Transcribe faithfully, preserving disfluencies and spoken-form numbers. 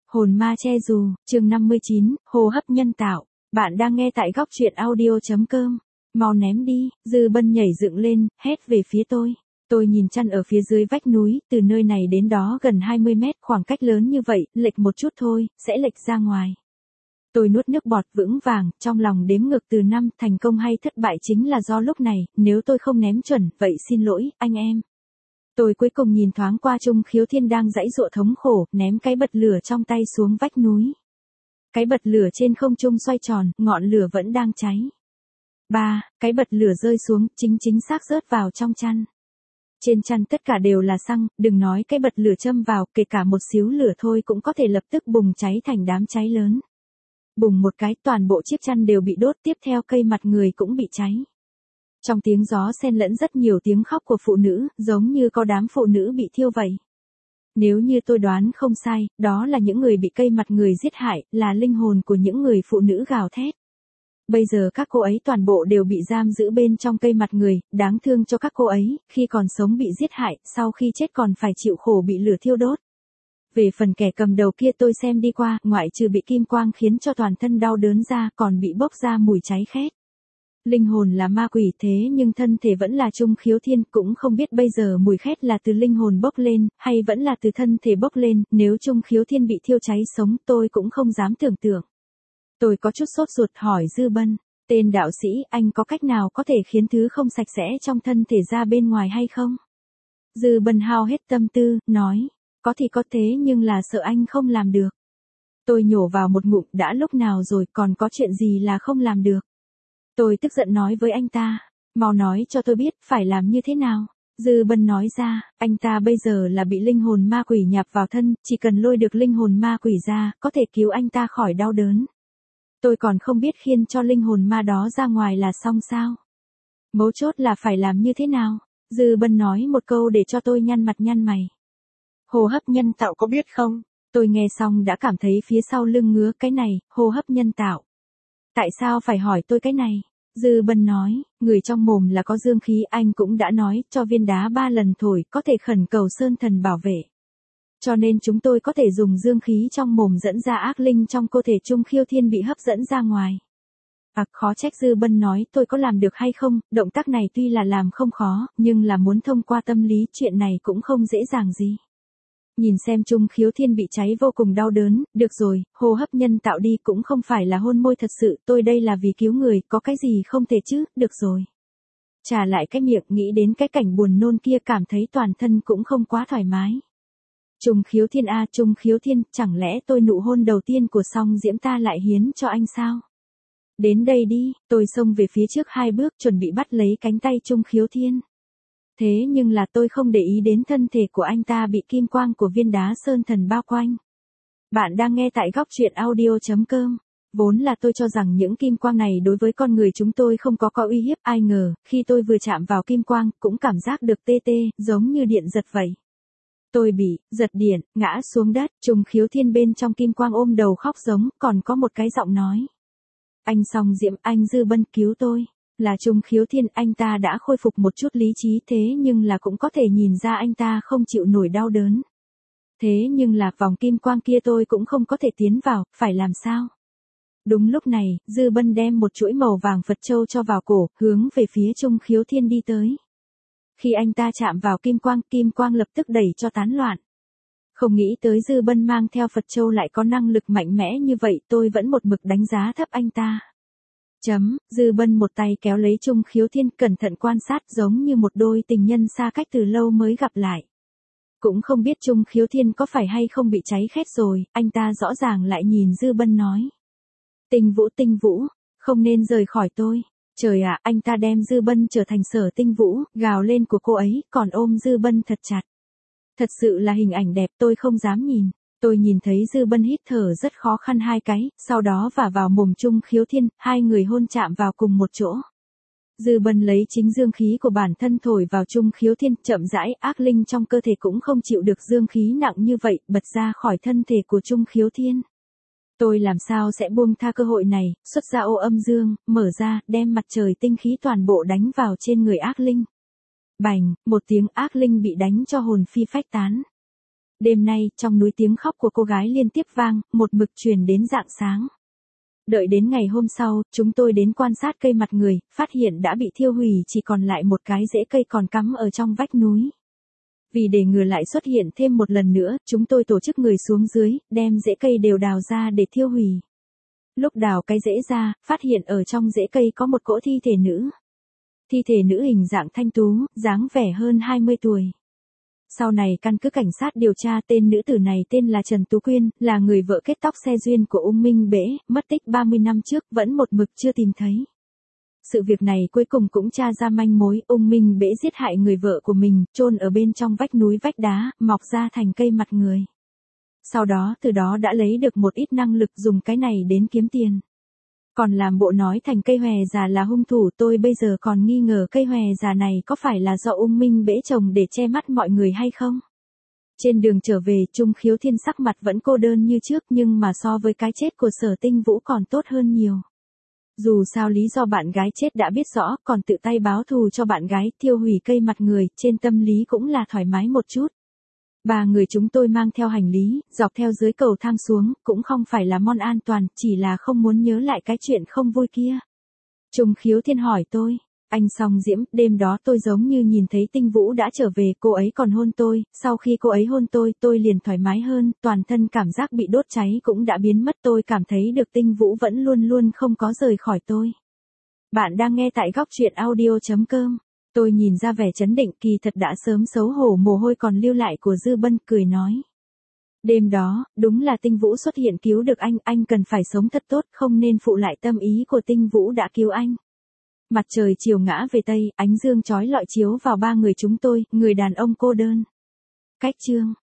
Hồn ma che dù, chương năm mươi chín, hô hấp nhân tạo. Bạn đang nghe tại góc truyện audio chấm com. Mau ném đi, Dư Bân nhảy dựng lên, hét về phía tôi. Tôi nhìn chăn ở phía dưới vách núi, từ nơi này đến đó gần hai mươi mét, khoảng cách lớn như vậy, lệch một chút thôi, sẽ lệch ra ngoài. Tôi nuốt nước bọt vững vàng, trong lòng đếm ngược từ năm, thành công hay thất bại chính là do lúc này, nếu tôi không ném chuẩn, vậy xin lỗi, anh em. Tôi cuối cùng nhìn thoáng qua Trung Khiếu Thiên đang giãy giụa thống khổ, ném cái bật lửa trong tay xuống vách núi. Cái bật lửa trên không trung xoay tròn, ngọn lửa vẫn đang cháy. Ba, cái bật lửa rơi xuống, chính chính xác rớt vào trong chăn. Trên chăn tất cả đều là xăng, đừng nói cái bật lửa châm vào, kể cả một xíu lửa thôi cũng có thể lập tức bùng cháy thành đám cháy lớn. Bùng một cái, toàn bộ chiếc chăn đều bị đốt, tiếp theo cây mặt người cũng bị cháy. Trong tiếng gió xen lẫn rất nhiều tiếng khóc của phụ nữ, giống như có đám phụ nữ bị thiêu vậy. Nếu như tôi đoán không sai, đó là những người bị cây mặt người giết hại, là linh hồn của những người phụ nữ gào thét. Bây giờ các cô ấy toàn bộ đều bị giam giữ bên trong cây mặt người, đáng thương cho các cô ấy, khi còn sống bị giết hại, sau khi chết còn phải chịu khổ bị lửa thiêu đốt. Về phần kẻ cầm đầu kia tôi xem đi qua, ngoại trừ bị kim quang khiến cho toàn thân đau đớn ra, còn bị bốc ra mùi cháy khét. Linh hồn là ma quỷ thế nhưng thân thể vẫn là Trung Khiếu Thiên, cũng không biết bây giờ mùi khét là từ linh hồn bốc lên, hay vẫn là từ thân thể bốc lên, nếu Trung Khiếu Thiên bị thiêu cháy sống tôi cũng không dám tưởng tượng. Tôi có chút sốt ruột hỏi Dư Bân, tên đạo sĩ, anh có cách nào có thể khiến thứ không sạch sẽ trong thân thể ra bên ngoài hay không? Dư Bân hao hết tâm tư, nói, có thì có thế nhưng là sợ anh không làm được. Tôi nhổ vào một ngụm, đã lúc nào rồi, còn có chuyện gì là không làm được? Tôi tức giận nói với anh ta, mau nói cho tôi biết, phải làm như thế nào? Dư Bân nói ra, anh ta bây giờ là bị linh hồn ma quỷ nhập vào thân, chỉ cần lôi được linh hồn ma quỷ ra, có thể cứu anh ta khỏi đau đớn. Tôi còn không biết khiêng cho linh hồn ma đó ra ngoài là xong sao? Mấu chốt là phải làm như thế nào? Dư Bân nói một câu để cho tôi nhăn mặt nhăn mày. Hô hấp nhân tạo có biết không? Tôi nghe xong đã cảm thấy phía sau lưng ngứa, cái này, hô hấp nhân tạo. Tại sao phải hỏi tôi cái này? Dư Bân nói, người trong mồm là có dương khí, anh cũng đã nói, cho viên đá ba lần thổi, có thể khẩn cầu sơn thần bảo vệ. Cho nên chúng tôi có thể dùng dương khí trong mồm dẫn ra ác linh trong cơ thể Trung Khiếu Thiên bị hấp dẫn ra ngoài. À, khó trách Dư Bân nói tôi có làm được hay không, động tác này tuy là làm không khó, nhưng là muốn thông qua tâm lý, chuyện này cũng không dễ dàng gì. Nhìn xem Trung Khiếu Thiên bị cháy vô cùng đau đớn, được rồi, hô hấp nhân tạo đi, cũng không phải là hôn môi thật sự, tôi đây là vì cứu người, có cái gì không thể chứ, được rồi. Trả lại cái miệng, nghĩ đến cái cảnh buồn nôn kia cảm thấy toàn thân cũng không quá thoải mái. Trung Khiếu Thiên a, Trung Khiếu Thiên, chẳng lẽ tôi nụ hôn đầu tiên của Song Diễm ta lại hiến cho anh sao? Đến đây đi, tôi xông về phía trước hai bước chuẩn bị bắt lấy cánh tay Trung Khiếu Thiên. Thế nhưng là tôi không để ý đến thân thể của anh ta bị kim quang của viên đá sơn thần bao quanh. Bạn đang nghe tại góc truyện audio chấm com. Vốn là tôi cho rằng những kim quang này đối với con người chúng tôi không có có uy hiếp, ai ngờ, khi tôi vừa chạm vào kim quang, cũng cảm giác được tê tê, giống như điện giật vậy. Tôi bị giật điện, ngã xuống đất, Trung Khiếu Thiên bên trong kim quang ôm đầu khóc giống, còn có một cái giọng nói. Anh Song Diễm, anh Dư Bân cứu tôi. Là Trung Khiếu Thiên, anh ta đã khôi phục một chút lý trí thế nhưng là cũng có thể nhìn ra anh ta không chịu nổi đau đớn. Thế nhưng là vòng kim quang kia tôi cũng không có thể tiến vào, phải làm sao? Đúng lúc này, Dư Bân đem một chuỗi màu vàng Phật châu cho vào cổ, hướng về phía Trung Khiếu Thiên đi tới. Khi anh ta chạm vào kim quang, kim quang lập tức đẩy cho tán loạn. Không nghĩ tới Dư Bân mang theo Phật châu lại có năng lực mạnh mẽ như vậy, tôi vẫn một mực đánh giá thấp anh ta. Chấm, Dư Bân một tay kéo lấy Trung Khiếu Thiên, cẩn thận quan sát giống như một đôi tình nhân xa cách từ lâu mới gặp lại. Cũng không biết Trung Khiếu Thiên có phải hay không bị cháy khét rồi, anh ta rõ ràng lại nhìn Dư Bân nói. Tinh Vũ, Tinh Vũ, không nên rời khỏi tôi. Trời ạ, anh ta đem Dư Bân trở thành Sở Tinh Vũ, gào lên của cô ấy, còn ôm Dư Bân thật chặt. Thật sự là hình ảnh đẹp, tôi không dám nhìn. Tôi nhìn thấy Dư Bân hít thở rất khó khăn hai cái, sau đó vả vào mồm Trung Khiếu Thiên, hai người hôn chạm vào cùng một chỗ. Dư Bân lấy chính dương khí của bản thân thổi vào Trung Khiếu Thiên, chậm rãi, ác linh trong cơ thể cũng không chịu được dương khí nặng như vậy, bật ra khỏi thân thể của Trung Khiếu Thiên. Tôi làm sao sẽ buông tha cơ hội này, xuất ra ô âm dương, mở ra, đem mặt trời tinh khí toàn bộ đánh vào trên người ác linh. Bành, một tiếng, ác linh bị đánh cho hồn phi phách tán. Đêm nay, trong núi tiếng khóc của cô gái liên tiếp vang, một mực truyền đến rạng sáng. Đợi đến ngày hôm sau, chúng tôi đến quan sát cây mặt người, phát hiện đã bị thiêu hủy, chỉ còn lại một cái rễ cây còn cắm ở trong vách núi. Vì để ngừa lại xuất hiện thêm một lần nữa, chúng tôi tổ chức người xuống dưới, đem rễ cây đều đào ra để thiêu hủy. Lúc đào cái rễ ra, phát hiện ở trong rễ cây có một cỗ thi thể nữ. Thi thể nữ hình dạng thanh tú, dáng vẻ hơn hai mươi tuổi. Sau này căn cứ cảnh sát điều tra, tên nữ tử này tên là Trần Tú Quyên, là người vợ kết tóc xe duyên của Ung Minh Bễ, mất tích ba mươi năm trước, vẫn một mực chưa tìm thấy. Sự việc này cuối cùng cũng tra ra manh mối, Ung Minh Bễ giết hại người vợ của mình, chôn ở bên trong vách núi vách đá, mọc ra thành cây mặt người. Sau đó từ đó đã lấy được một ít năng lực dùng cái này đến kiếm tiền. Còn làm bộ nói thành cây hòe già là hung thủ, tôi bây giờ còn nghi ngờ cây hòe già này có phải là do Ung Minh Bễ trồng để che mắt mọi người hay không. Trên đường trở về, Trung Khiếu Thiên sắc mặt vẫn cô đơn như trước, nhưng mà so với cái chết của Sở Tinh Vũ còn tốt hơn nhiều. Dù sao lý do bạn gái chết đã biết rõ, còn tự tay báo thù cho bạn gái, thiêu hủy cây mặt người, trên tâm lý cũng là thoải mái một chút. Ba người chúng tôi mang theo hành lý, dọc theo dưới cầu thang xuống, cũng không phải là mon an toàn, chỉ là không muốn nhớ lại cái chuyện không vui kia. Trung Khiếu Thiên hỏi tôi, anh Song Diễm, đêm đó tôi giống như nhìn thấy Tinh Vũ đã trở về, cô ấy còn hôn tôi, sau khi cô ấy hôn tôi, tôi liền thoải mái hơn, toàn thân cảm giác bị đốt cháy cũng đã biến mất, tôi cảm thấy được Tinh Vũ vẫn luôn luôn không có rời khỏi tôi. Bạn đang nghe tại góc truyện audio chấm com. Tôi nhìn ra vẻ chấn định, kỳ thật đã sớm xấu hổ mồ hôi còn lưu lại của Dư Bân, cười nói. Đêm đó, đúng là Tinh Vũ xuất hiện cứu được anh, anh cần phải sống thật tốt, không nên phụ lại tâm ý của Tinh Vũ đã cứu anh. Mặt trời chiều ngã về Tây, ánh dương chói lọi chiếu vào ba người chúng tôi, người đàn ông cô đơn. Cách chương.